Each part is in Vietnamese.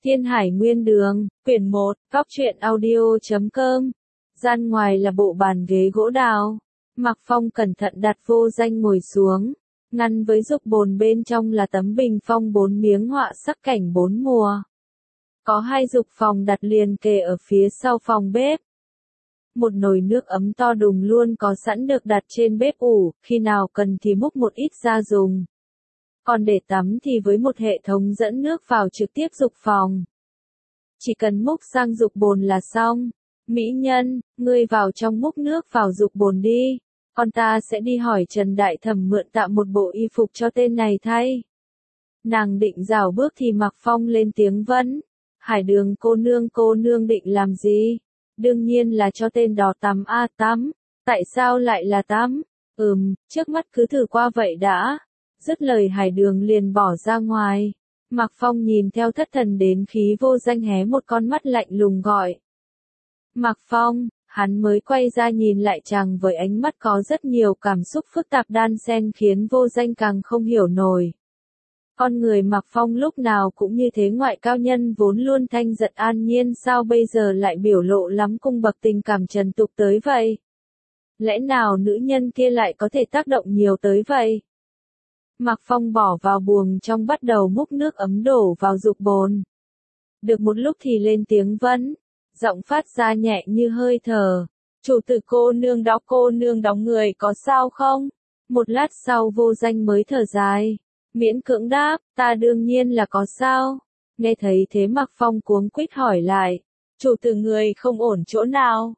Thiên Hải Nguyên Đường, quyển 1, góc truyện audio.com. Gian ngoài là bộ bàn ghế gỗ đào. Mạc Phong cẩn thận đặt Vô Danh ngồi xuống. Ngăn với dục bồn bên trong là tấm bình phong 4 miếng họa sắc cảnh 4 mùa. Có 2 dục phòng đặt liền kề ở phía sau phòng bếp. Một nồi nước ấm to đùng luôn có sẵn được đặt trên bếp ủ, khi nào cần thì múc một ít ra dùng. Còn để tắm thì với một hệ thống dẫn nước vào trực tiếp dục phòng. Chỉ cần múc sang dục bồn là xong. Mỹ nhân, ngươi vào trong múc nước vào dục bồn đi. Con ta sẽ đi hỏi Trần Đại Thẩm mượn tạm một bộ y phục cho tên này thay. Nàng định rảo bước thì Mạc Phong lên tiếng vấn. Hải Đường cô nương định làm gì? Đương nhiên là cho tên đó tắm tắm. Tại sao lại là tắm? Trước mắt cứ thử qua vậy đã. Dứt lời Hải Đường liền bỏ ra ngoài. Mạc Phong nhìn theo thất thần đến khí Vô Danh hé một con mắt lạnh lùng gọi. Mạc Phong, hắn mới quay ra nhìn lại chàng với ánh mắt có rất nhiều cảm xúc phức tạp đan xen khiến Vô Danh càng không hiểu nổi. Con người Mạc Phong lúc nào cũng như thế, ngoại cao nhân vốn luôn thanh giật an nhiên, sao bây giờ lại biểu lộ lắm cung bậc tình cảm trần tục tới vậy? Lẽ nào nữ nhân kia lại có thể tác động nhiều tới vậy? Mạc Phong bỏ vào buồng trong bắt đầu múc nước ấm đổ vào dục bồn. Được một lúc thì lên tiếng vấn, giọng phát ra nhẹ như hơi thở. Chủ tử cô nương đóng người có sao không? Một lát sau Vô Danh mới thở dài. Miễn cưỡng đáp, ta đương nhiên là có sao. Nghe thấy thế Mạc Phong cuống quýt hỏi lại. Chủ tử người không ổn chỗ nào?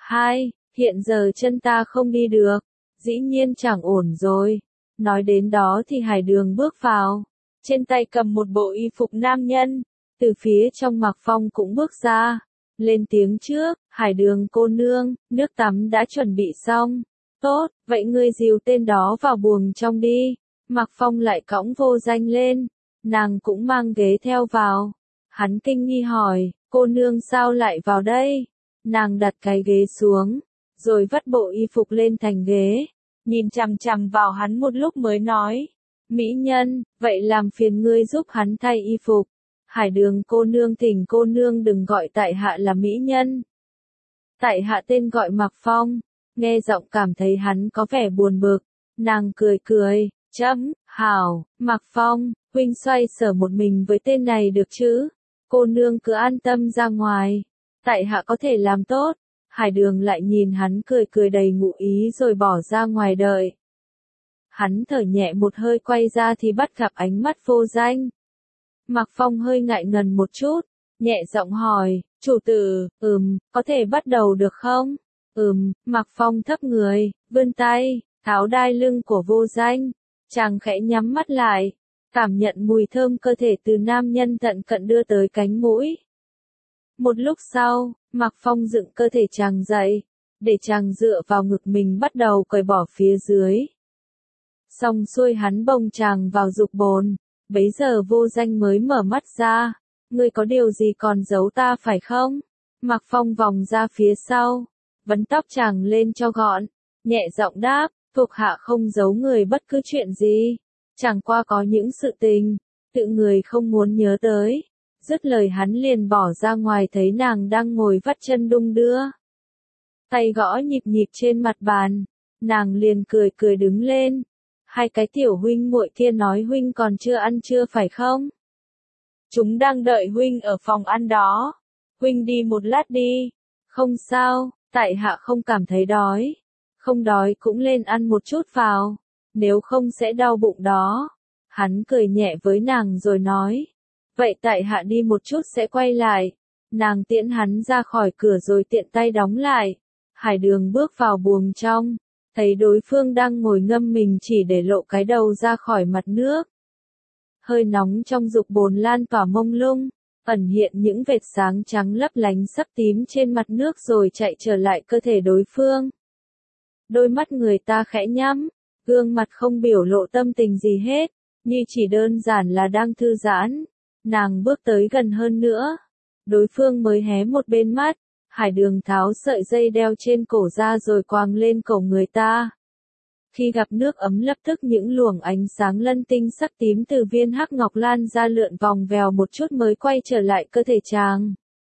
Hiện giờ chân ta không đi được. Dĩ nhiên chẳng ổn rồi. Nói đến đó thì Hải Đường bước vào. Trên tay cầm một bộ y phục nam nhân. Từ phía trong Mạc Phong cũng bước ra. Lên tiếng trước, Hải Đường cô nương, nước tắm đã chuẩn bị xong. Tốt, vậy ngươi dìu tên đó vào buồng trong đi. Mạc Phong lại cõng Vô Danh lên. Nàng cũng mang ghế theo vào. Hắn kinh nghi hỏi, cô nương sao lại vào đây? Nàng đặt cái ghế xuống, rồi vắt bộ y phục lên thành ghế. Nhìn chằm chằm vào hắn một lúc mới nói. Mỹ nhân, vậy làm phiền ngươi giúp hắn thay y phục. Hải Đường cô nương thỉnh cô nương đừng gọi tại hạ là mỹ nhân. Tại hạ tên gọi Mạc Phong. Nghe giọng cảm thấy hắn có vẻ buồn bực. Nàng cười. Hảo, Mạc Phong, huynh xoay sở một mình với tên này được chứ? Cô nương cứ an tâm ra ngoài. Tại hạ có thể làm tốt. Hải Đường lại nhìn hắn cười đầy ngụ ý rồi bỏ ra ngoài đợi. Hắn thở nhẹ một hơi quay ra thì bắt gặp ánh mắt Vô Danh. Mạc Phong hơi ngại ngần một chút, nhẹ giọng hỏi, chủ tử, có thể bắt đầu được không? Mạc Phong thấp người, vươn tay, tháo đai lưng của Vô Danh. Chàng khẽ nhắm mắt lại, cảm nhận mùi thơm cơ thể từ nam nhân tận cận đưa tới cánh mũi. Một lúc sau, Mạc Phong dựng cơ thể chàng dậy, để chàng dựa vào ngực mình bắt đầu cởi bỏ phía dưới. Xong xuôi hắn bồng chàng vào dục bồn, bấy giờ Vô Danh mới mở mắt ra. Ngươi có điều gì còn giấu ta phải không? Mạc Phong vòng ra phía sau, vấn tóc chàng lên cho gọn, nhẹ giọng đáp, thuộc hạ không giấu người bất cứ chuyện gì. Chẳng qua có những sự tình, tự người không muốn nhớ tới. Dứt lời hắn liền bỏ ra ngoài thấy nàng đang ngồi vắt chân đung đưa. Tay gõ nhịp trên mặt bàn. Nàng liền cười đứng lên. Hai cái tiểu huynh muội kia nói huynh còn chưa ăn trưa phải không? Chúng đang đợi huynh ở phòng ăn đó. Huynh đi một lát đi. Không sao, tại hạ không cảm thấy đói. Không đói cũng lên ăn một chút vào. Nếu không sẽ đau bụng đó. Hắn cười nhẹ với nàng rồi nói. Vậy tại hạ đi một chút sẽ quay lại. Nàng tiễn hắn ra khỏi cửa rồi tiện tay đóng lại. Hải Đường bước vào buồng trong. Thấy đối phương đang ngồi ngâm mình chỉ để lộ cái đầu ra khỏi mặt nước. Hơi nóng trong dục bồn lan tỏa mông lung, ẩn hiện những vệt sáng trắng lấp lánh sấp tím trên mặt nước rồi chạy trở lại cơ thể đối phương. Đôi mắt người ta khẽ nhắm, gương mặt không biểu lộ tâm tình gì hết, như chỉ đơn giản là đang thư giãn. Nàng bước tới gần hơn nữa, đối phương mới hé một bên mắt. Hải Đường tháo sợi dây đeo trên cổ ra rồi quàng lên cổ người ta. Khi gặp nước ấm lập tức những luồng ánh sáng lân tinh sắc tím từ viên hắc ngọc lan ra lượn vòng vèo một chút mới quay trở lại cơ thể chàng.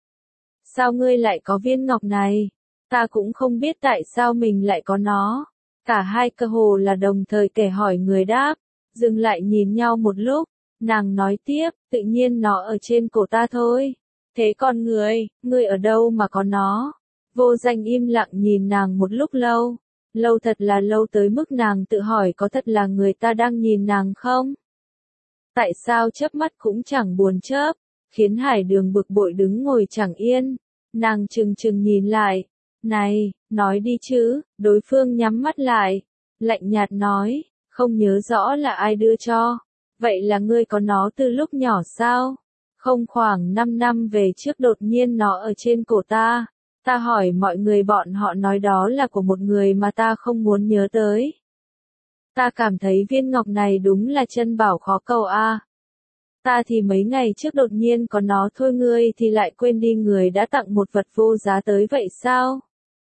Sao ngươi lại có viên ngọc này? Ta cũng không biết tại sao mình lại có nó. Cả hai cơ hồ là đồng thời kẻ hỏi người đáp, dừng lại nhìn nhau một lúc, nàng nói tiếp, tự nhiên nó ở trên cổ ta thôi. Thế còn ngươi ở đâu mà có nó? Vô Danh im lặng nhìn nàng một lúc lâu. Lâu thật là lâu tới mức nàng tự hỏi có thật là người ta đang nhìn nàng không? Tại sao chớp mắt cũng chẳng buồn chớp, khiến Hải Đường bực bội đứng ngồi chẳng yên. Nàng chừng chừng nhìn lại. Này, nói đi chứ, đối phương nhắm mắt lại. Lạnh nhạt nói, không nhớ rõ là ai đưa cho. Vậy là ngươi có nó từ lúc nhỏ sao? Không, khoảng 5 năm về trước đột nhiên nó ở trên cổ ta. Ta hỏi mọi người bọn họ nói đó là của một người mà ta không muốn nhớ tới. Ta cảm thấy viên ngọc này đúng là chân bảo khó cầu a. Ta thì mấy ngày trước đột nhiên có nó thôi, ngươi thì lại quên đi người đã tặng một vật vô giá tới vậy sao?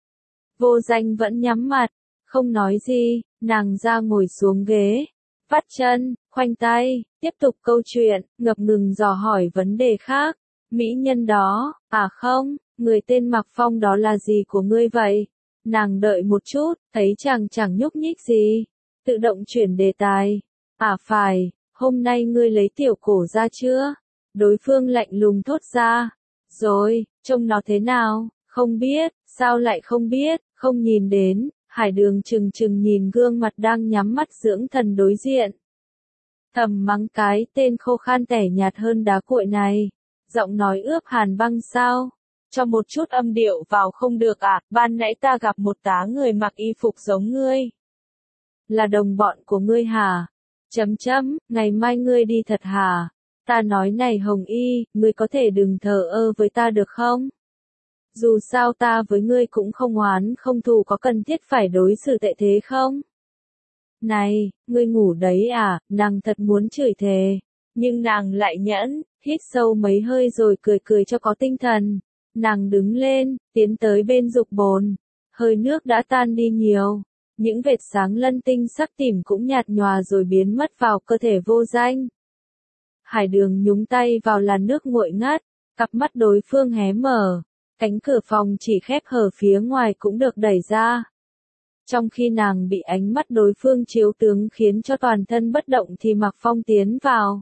Vô Danh vẫn nhắm mặt, không nói gì, nàng ra ngồi xuống ghế, vắt chân, khoanh tay, tiếp tục câu chuyện, ngập ngừng dò hỏi vấn đề khác. Mỹ nhân đó, à không, người tên Mạc Phong đó là gì của ngươi vậy? Nàng đợi một chút, thấy chàng chẳng nhúc nhích gì, tự động chuyển đề tài. À phải, hôm nay ngươi lấy tiểu cổ ra chưa? Đối phương lạnh lùng thốt ra. Rồi, trông nó thế nào? Không biết, sao lại không biết, không nhìn đến. Hải Đường chừng chừng nhìn gương mặt đang nhắm mắt dưỡng thần đối diện. Thầm mắng cái tên khô khan tẻ nhạt hơn đá cuội này. Giọng nói ướp hàn băng sao? Cho một chút âm điệu vào không được à? Ban nãy ta gặp một tá người mặc y phục giống ngươi. Là đồng bọn của ngươi hả? Ngày mai ngươi đi thật hả? Ta nói này Hồng Y, ngươi có thể đừng thờ ơ với ta được không? Dù sao ta với ngươi cũng không oán không thù, có cần thiết phải đối xử tệ thế không? Này, ngươi ngủ đấy à? Nàng thật muốn chửi thề. Nhưng nàng lại nhẫn, hít sâu mấy hơi rồi cười cười cho có tinh thần. Nàng đứng lên, tiến tới bên dục bồn. Hơi nước đã tan đi nhiều. Những vệt sáng lân tinh sắc tím cũng nhạt nhòa rồi biến mất vào cơ thể Vô Danh. Hải Đường nhúng tay vào làn nước nguội ngắt, cặp mắt đối phương hé mở. Cánh cửa phòng chỉ khép hở phía ngoài cũng được đẩy ra. Trong khi nàng bị ánh mắt đối phương chiếu tướng khiến cho toàn thân bất động thì Mạc Phong tiến vào.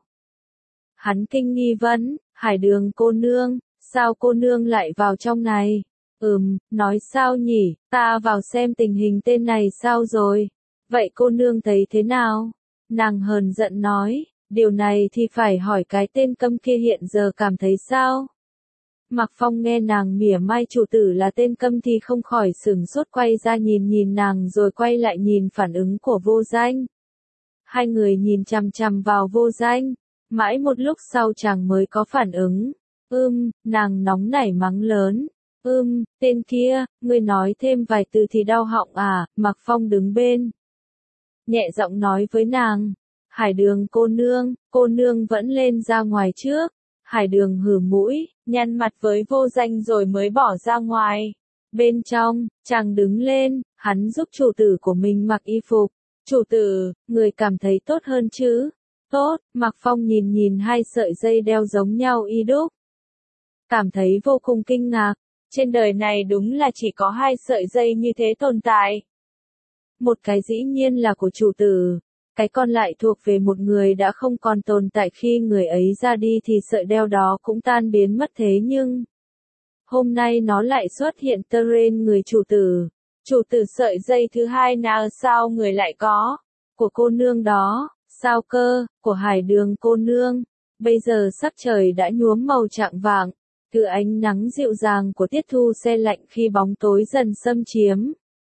Hắn kinh nghi vấn, Hải Đường cô nương, sao cô nương lại vào trong này? Nói sao nhỉ, ta vào xem tình hình tên này sao rồi. Vậy cô nương thấy thế nào? Nàng hờn giận nói, điều này thì phải hỏi cái tên câm kia hiện giờ cảm thấy sao? Mạc Phong nghe nàng mỉa mai chủ tử là tên câm thì không khỏi sửng sốt, quay ra nhìn nàng rồi quay lại nhìn phản ứng của Vô Danh. Hai người nhìn chằm chằm vào Vô Danh, mãi một lúc sau chàng mới có phản ứng. Nàng nóng nảy mắng lớn. Tên kia, ngươi nói thêm vài từ thì đau họng à? Mạc Phong đứng bên, nhẹ giọng nói với nàng. Hải Đường cô nương vẫn lên ra ngoài trước. Hải Đường hừ mũi, nhăn mặt với Vô Danh rồi mới bỏ ra ngoài. Bên trong, chàng đứng lên, hắn giúp chủ tử của mình mặc y phục. Chủ tử, người cảm thấy tốt hơn chứ? Tốt, Mạc Phong nhìn hai sợi dây đeo giống nhau y đúc. Cảm thấy vô cùng kinh ngạc. Trên đời này đúng là chỉ có hai sợi dây như thế tồn tại. Một cái dĩ nhiên là của chủ tử. Cái còn lại thuộc về một người đã không còn tồn tại, khi người ấy ra đi thì sợi đeo đó cũng tan biến mất, thế nhưng hôm nay nó lại xuất hiện trên người chủ tử. Chủ tử sợi dây thứ hai nào sao người lại có? Của cô nương đó, sao cơ, của Hải Đường cô nương. Bây giờ sắc trời đã nhuốm màu chạng vạng, từ ánh nắng dịu dàng của tiết thu se lạnh khi bóng tối dần xâm chiếm.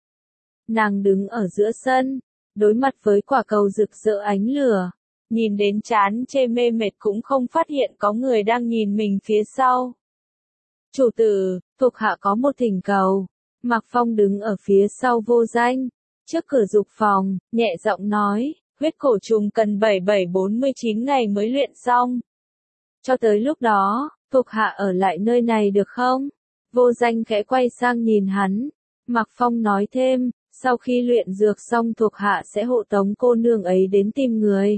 Nàng đứng ở giữa sân, đối mặt với quả cầu rực rỡ ánh lửa, nhìn đến chán chê mê mệt cũng không phát hiện có người đang nhìn mình phía sau. Chủ tử, thuộc hạ có một thỉnh cầu. Mạc Phong đứng ở phía sau Vô Danh, trước cửa dục phòng, nhẹ giọng nói, huyết cổ trùng cần 7749 ngày mới luyện xong. Cho tới lúc đó, thuộc hạ ở lại nơi này được không? Vô Danh khẽ quay sang nhìn hắn. Mạc Phong nói thêm, Sau khi luyện dược xong thuộc hạ sẽ hộ tống cô nương ấy đến tìm người.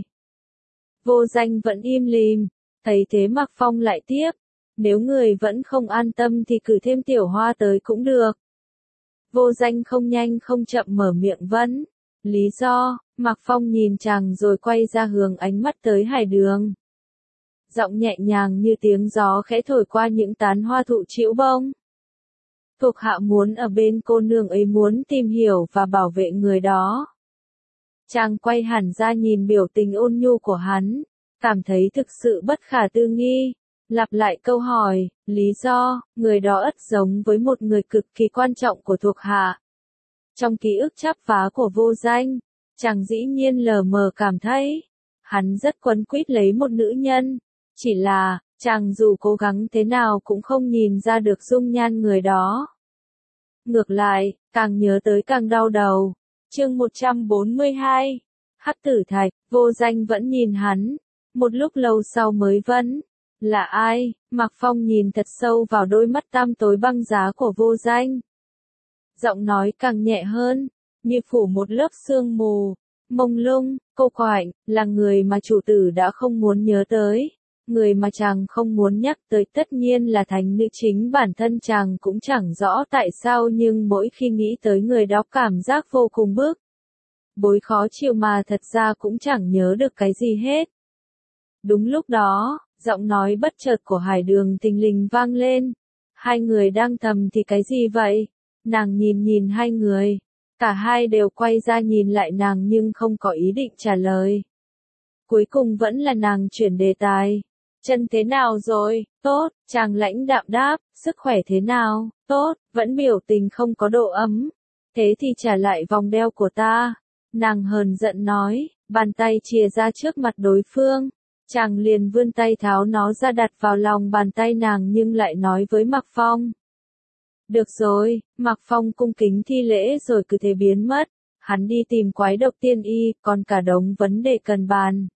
Vô Danh vẫn im lìm, thấy thế Mạc Phong lại tiếp, nếu người vẫn không an tâm thì cử thêm Tiểu Hoa tới cũng được. Vô Danh không nhanh không chậm mở miệng vấn, lý do, Mạc Phong nhìn chàng rồi quay ra hướng ánh mắt tới Hải Đường. Giọng nhẹ nhàng như tiếng gió khẽ thổi qua những tán hoa thụ trĩu bông. Thuộc hạ muốn ở bên cô nương ấy, muốn tìm hiểu và bảo vệ người đó. Chàng quay hẳn ra nhìn biểu tình ôn nhu của hắn, cảm thấy thực sự bất khả tư nghị, lặp lại câu hỏi, lý do, người đó ất giống với một người cực kỳ quan trọng của thuộc hạ. Trong ký ức chắp vá của Vô Danh, chàng dĩ nhiên lờ mờ cảm thấy, hắn rất quấn quýt lấy một nữ nhân, chỉ là, chàng dù cố gắng thế nào cũng không nhìn ra được dung nhan người đó. Ngược lại, càng nhớ tới càng đau đầu. Chương 142, Hắc Tử Thạch. Vô Danh vẫn nhìn hắn, một lúc lâu sau mới vấn, là ai? Mạc Phong nhìn thật sâu vào đôi mắt tăm tối băng giá của Vô Danh. Giọng nói càng nhẹ hơn, như phủ một lớp sương mù, mông lung, cô quạnh, là người mà chủ tử đã không muốn nhớ tới. Người mà chàng không muốn nhắc tới tất nhiên là thánh nữ, chính bản thân chàng cũng chẳng rõ tại sao nhưng mỗi khi nghĩ tới người đó cảm giác vô cùng bức bối khó chịu mà thật ra cũng chẳng nhớ được cái gì hết. Đúng lúc đó, giọng nói bất chợt của Hải Đường thình lình vang lên. Hai người đang thầm thì cái gì vậy? Nàng nhìn hai người. Cả hai đều quay ra nhìn lại nàng nhưng không có ý định trả lời. Cuối cùng vẫn là nàng chuyển đề tài. Chân thế nào rồi? Tốt, chàng lãnh đạm đáp. Sức khỏe thế nào? Tốt, vẫn biểu tình không có độ ấm. Thế thì trả lại vòng đeo của ta. Nàng hờn giận nói, bàn tay chìa ra trước mặt đối phương. Chàng liền vươn tay tháo nó ra đặt vào lòng bàn tay nàng nhưng lại nói với Mạc Phong. Được rồi, Mạc Phong cung kính thi lễ rồi cứ thế biến mất. Hắn đi tìm quái độc tiên y, còn cả đống vấn đề cần bàn.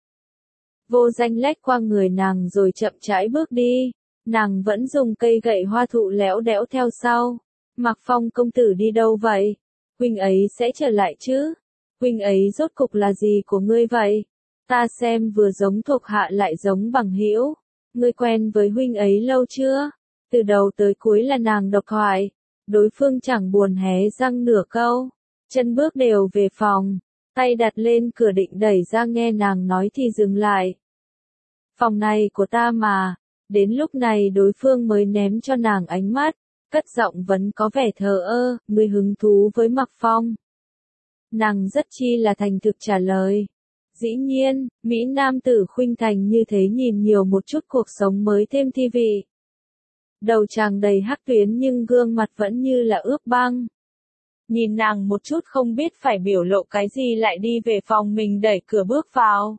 Vô Danh lách qua người nàng rồi chậm rãi bước đi. Nàng vẫn dùng cây gậy hoa thụ léo đẽo theo sau. Mạc Phong công tử đi đâu vậy? Huynh ấy sẽ trở lại chứ? Huynh ấy rốt cục là gì của ngươi vậy? Ta xem vừa giống thuộc hạ lại giống bằng hữu. Ngươi quen với huynh ấy lâu chưa? Từ đầu tới cuối là nàng độc thoại. Đối phương chẳng buồn hé răng nửa câu. Chân bước đều về phòng. Tay đặt lên cửa định đẩy ra nghe nàng nói thì dừng lại. Phòng này của ta mà. Đến lúc này đối phương mới ném cho nàng ánh mắt. Cất giọng vẫn có vẻ thờ ơ. Ngươi hứng thú với Mạc Phong. Nàng rất chi là thành thực trả lời. Dĩ nhiên, Mỹ nam tử khuynh thành như thế nhìn nhiều một chút cuộc sống mới thêm thi vị. Đầu chàng đầy hắc tuyến nhưng gương mặt vẫn như là ướp băng. Nhìn nàng một chút không biết phải biểu lộ cái gì lại đi về phòng mình đẩy cửa bước vào.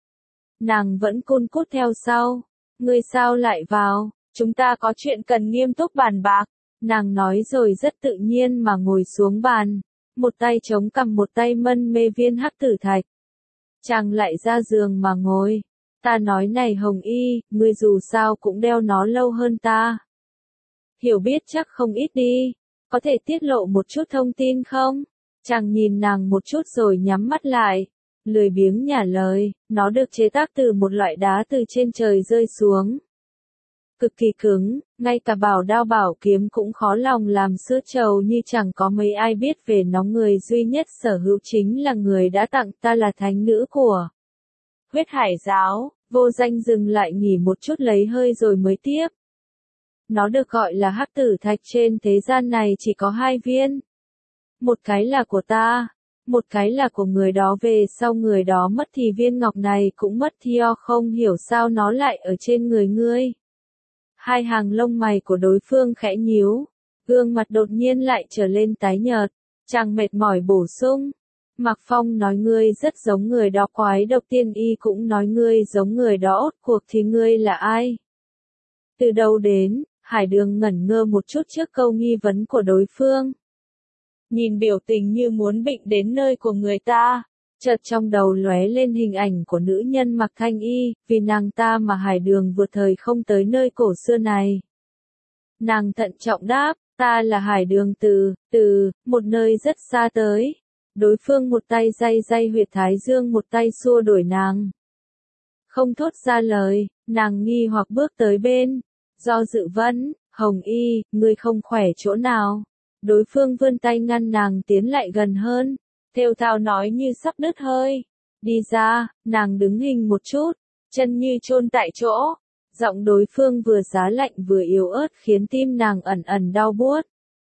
Nàng vẫn cun cút theo sau. Ngươi sao lại vào? Chúng ta có chuyện cần nghiêm túc bàn bạc. Nàng nói rồi rất tự nhiên mà ngồi xuống bàn. Một tay chống cằm một tay mân mê viên hắc tử thạch. Chàng lại ra giường mà ngồi. Ta nói này Hồng Y, ngươi dù sao cũng đeo nó lâu hơn ta. Hiểu biết chắc không ít đi. Có thể tiết lộ một chút thông tin không? Chàng nhìn nàng một chút rồi nhắm mắt lại. Lười biếng nhả lời, nó được chế tác từ một loại đá từ trên trời rơi xuống. Cực kỳ cứng, ngay cả bảo đao bảo kiếm cũng khó lòng làm sữa trầu như chẳng có mấy ai biết về nó. Người duy nhất sở hữu chính là người đã tặng ta là thánh nữ của Huyết Hải giáo. Vô Danh dừng lại nghỉ một chút lấy hơi rồi mới tiếp. Nó được gọi là hắc tử thạch, trên thế gian này chỉ có hai viên. Một cái là của ta, một cái là của người đó. Về sau người đó mất thì viên ngọc này cũng mất theo, không hiểu sao nó lại ở trên người ngươi. Hai hàng lông mày của đối phương khẽ nhíu, gương mặt đột nhiên lại trở lên tái nhợt. Chàng mệt mỏi bổ sung. Mạc Phong nói ngươi rất giống người đó, quái độc tiên y cũng nói ngươi giống người đó, ốt cuộc thì ngươi là ai? Từ đâu đến? Hải Đường ngẩn ngơ một chút trước câu nghi vấn của đối phương. Nhìn biểu tình như muốn bệnh đến nơi của người ta. Chợt trong đầu lóe lên hình ảnh của nữ nhân mặc thanh y, vì nàng ta mà Hải Đường vượt thời không tới nơi cổ xưa này. Nàng thận trọng đáp, Ta là Hải Đường từ một nơi rất xa tới. Đối phương một tay day day huyệt thái dương, một tay xua đuổi nàng. Không thốt ra lời, nàng nghi hoặc bước tới bên. Do dự vấn, Hồng Y, ngươi không khỏe chỗ nào? Đối phương vươn tay ngăn nàng tiến lại gần hơn. Thều thào nói như sắp đứt hơi. Đi ra, nàng đứng hình một chút, chân như chôn tại chỗ. Giọng đối phương vừa giá lạnh vừa yếu ớt khiến tim nàng ẩn ẩn đau buốt.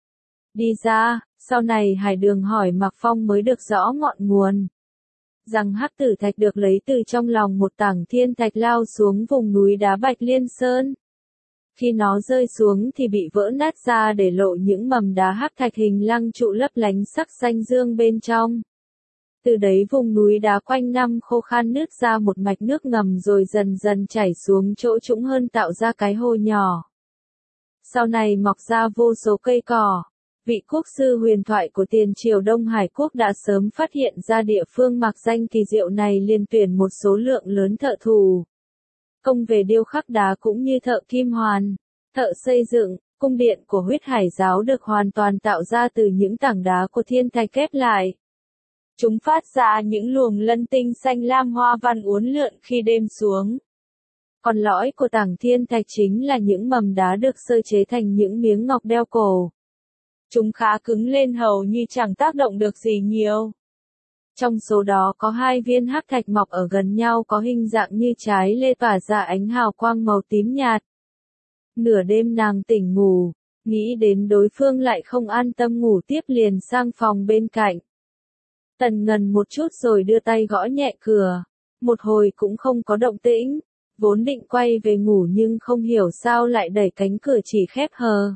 Đi ra, sau này Hải Đường hỏi Mạc Phong mới được rõ ngọn nguồn. Rằng hắc tử thạch được lấy từ trong lòng một tảng thiên thạch lao xuống vùng núi đá Bạch Liên Sơn. Khi nó rơi xuống thì bị vỡ nát ra để lộ những mầm đá hắc thạch hình lăng trụ lấp lánh sắc xanh dương bên trong. Từ đấy vùng núi đá quanh năm khô khan nứt ra một mạch nước ngầm rồi dần dần chảy xuống chỗ trũng hơn tạo ra cái hồ nhỏ. Sau này mọc ra vô số cây cỏ. Vị quốc sư huyền thoại của tiền triều Đông Hải quốc đã sớm phát hiện ra địa phương mạc danh kỳ diệu này, liền tuyển một số lượng lớn thợ thủ công về điêu khắc đá cũng như thợ kim hoàn, thợ xây dựng. Cung điện của Huyết Hải giáo được hoàn toàn tạo ra từ những tảng đá của thiên thạch kép lại. Chúng phát ra những luồng lân tinh xanh lam hoa văn uốn lượn khi đêm xuống. Còn lõi của tảng thiên thạch chính là những mầm đá được sơ chế thành những miếng ngọc đeo cổ. Chúng khá cứng lên hầu như chẳng tác động được gì nhiều. Trong số đó có 2 viên hắc thạch mọc ở gần nhau có hình dạng như trái lê tỏa ra ánh hào quang màu tím nhạt. Nửa đêm nàng tỉnh ngủ, nghĩ đến đối phương lại không an tâm ngủ tiếp liền sang phòng bên cạnh. Tần ngần một chút rồi đưa tay gõ nhẹ cửa. Một hồi cũng không có động tĩnh. Vốn định quay về ngủ nhưng không hiểu sao lại đẩy cánh cửa chỉ khép hờ.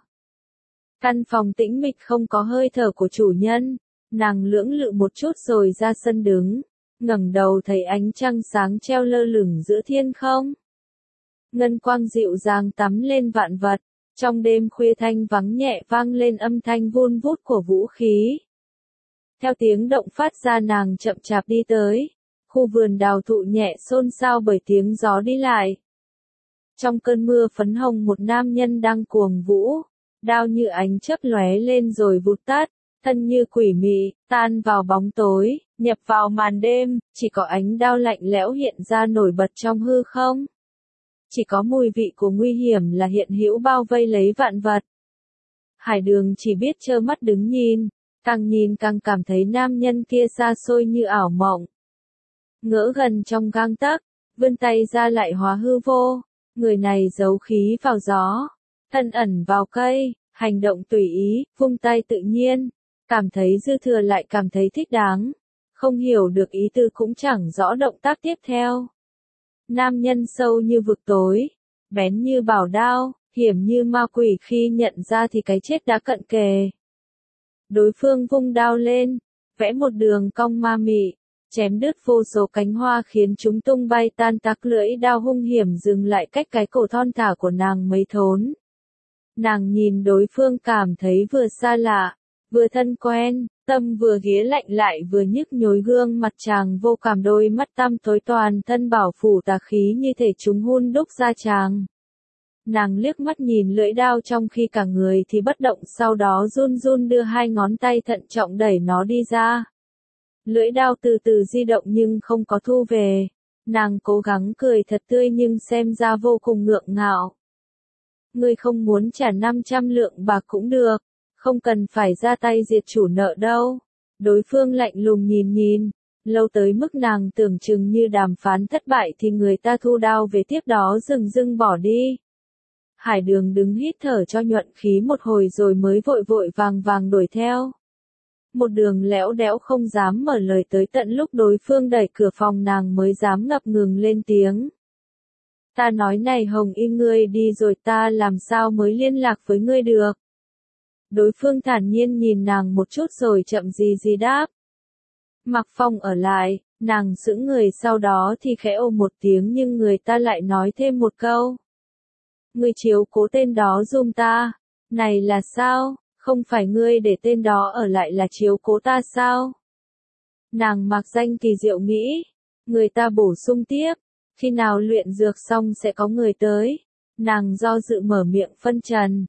Căn phòng tĩnh mịch không có hơi thở của chủ nhân. Nàng lưỡng lự một chút rồi ra sân đứng. Ngẩng đầu thấy ánh trăng sáng treo lơ lửng giữa thiên không. Ngân quang dịu dàng tắm lên vạn vật. Trong đêm khuya thanh vắng nhẹ vang lên âm thanh vun vút của vũ khí. Theo tiếng động phát ra nàng chậm chạp đi tới. Khu vườn đào thụ nhẹ xôn xao bởi tiếng gió đi lại. Trong cơn mưa phấn hồng một nam nhân đang cuồng vũ. Đao như ánh chớp lóe lên rồi vụt tắt. Thân như quỷ mị, tan vào bóng tối, nhập vào màn đêm. Chỉ có ánh đao lạnh lẽo hiện ra nổi bật trong hư không. Chỉ có mùi vị của nguy hiểm là hiện hữu bao vây lấy vạn vật. Hải Đường chỉ biết trơ mắt đứng nhìn càng cảm thấy nam nhân kia xa xôi như ảo mộng. Ngỡ gần trong gang tấc, vươn tay ra lại hóa hư vô. Người này giấu khí vào gió, thân ẩn vào cây, hành động tùy ý, vung tay tự nhiên. Cảm thấy dư thừa lại cảm thấy thích đáng. Không hiểu được ý tư cũng chẳng rõ động tác tiếp theo. Nam nhân sâu như vực tối, bén như bảo đao, hiểm như ma quỷ, khi nhận ra thì cái chết đã cận kề. Đối phương vung đao lên, vẽ một đường cong ma mị, chém đứt vô số cánh hoa khiến chúng tung bay tan tác. Lưỡi đao hung hiểm dừng lại cách cái cổ thon thả của nàng mấy thốn. Nàng nhìn đối phương cảm thấy vừa xa lạ, vừa thân quen, tâm vừa ghía lạnh lại vừa nhức nhối. Gương mặt chàng vô cảm, đôi mắt tăm tối toàn thân bảo phủ tà khí như thể chúng hun đúc ra chàng. Nàng liếc mắt nhìn lưỡi đao trong khi cả người thì bất động, sau đó run run đưa 2 ngón tay thận trọng đẩy nó đi ra. Lưỡi đao từ từ di động nhưng không có thu về. Nàng cố gắng cười thật tươi nhưng xem ra vô cùng ngượng ngạo. Ngươi không muốn trả 500 lượng bạc cũng được. Không cần phải ra tay diệt chủ nợ đâu. Đối phương lạnh lùng nhìn. Lâu tới mức nàng tưởng chừng như đàm phán thất bại thì người ta thu đao về, tiếp đó dừng bỏ đi. Hải Đường đứng hít thở cho nhuận khí một hồi rồi mới vội vội vàng đuổi theo. Một đường lẽo đẽo không dám mở lời, tới tận lúc đối phương đẩy cửa phòng nàng mới dám ngập ngừng lên tiếng. Ta nói này Hồng Y, ngươi đi rồi ta làm sao mới liên lạc với ngươi được. Đối phương thản nhiên nhìn nàng một chút rồi chậm gì đáp. Mạc Phong ở lại, nàng sững người, sau đó thì khẽ ồ một tiếng nhưng người ta lại nói thêm một câu. Ngươi chiếu cố tên đó giùm ta. Này là sao, không phải ngươi để tên đó ở lại là chiếu cố ta sao? Nàng mạc danh kỳ diệu nghĩ. Người ta bổ sung tiếp. Khi nào luyện dược xong sẽ có người tới. Nàng do dự mở miệng phân trần.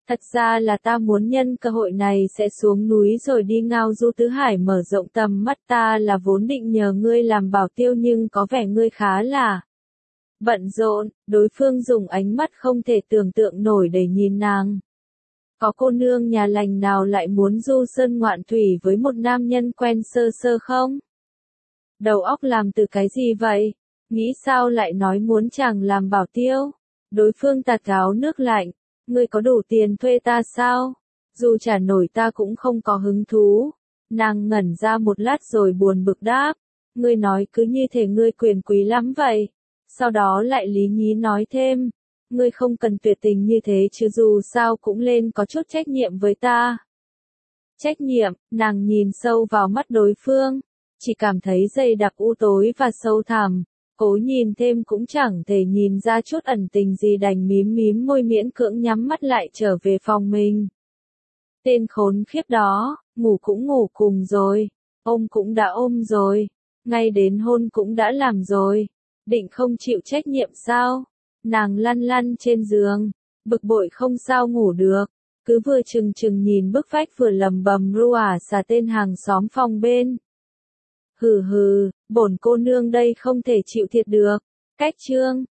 Thật ra là ta muốn nhân cơ hội này sẽ xuống núi rồi đi ngao du tứ hải mở rộng tầm mắt, ta là vốn định nhờ ngươi làm bảo tiêu nhưng có vẻ ngươi khá là bận rộn. Đối phương dùng ánh mắt không thể tưởng tượng nổi để nhìn nàng. Có cô nương nhà lành nào lại muốn du sơn ngoạn thủy với một nam nhân quen sơ sơ không? Đầu óc làm từ cái gì vậy? Nghĩ sao lại nói muốn chàng làm bảo tiêu? Đối phương tạt gáo nước lạnh. Ngươi có đủ tiền thuê ta sao? Dù trả nổi ta cũng không có hứng thú. Nàng ngẩn ra một lát rồi buồn bực đáp. Ngươi nói cứ như thể ngươi quyền quý lắm vậy. Sau đó lại lý nhí nói thêm. Ngươi không cần tuyệt tình như thế chứ, dù sao cũng lên có chút trách nhiệm với ta. Trách nhiệm, nàng nhìn sâu vào mắt đối phương. Chỉ cảm thấy dày đặc u tối và sâu thẳm. Cố nhìn thêm cũng chẳng thể nhìn ra chút ẩn tình gì, đành mím mím môi miễn cưỡng nhắm mắt lại trở về phòng mình. Tên khốn khiếp đó, ngủ cũng ngủ cùng rồi, ôm cũng đã ôm rồi, ngay đến hôn cũng đã làm rồi, định không chịu trách nhiệm sao? Nàng lăn lăn trên giường, bực bội không sao ngủ được, cứ vừa chừng chừng nhìn bức vách vừa lầm bầm rua xả tên hàng xóm phòng bên. Hừ hừ, bổn cô nương đây không thể chịu thiệt được. Cách chương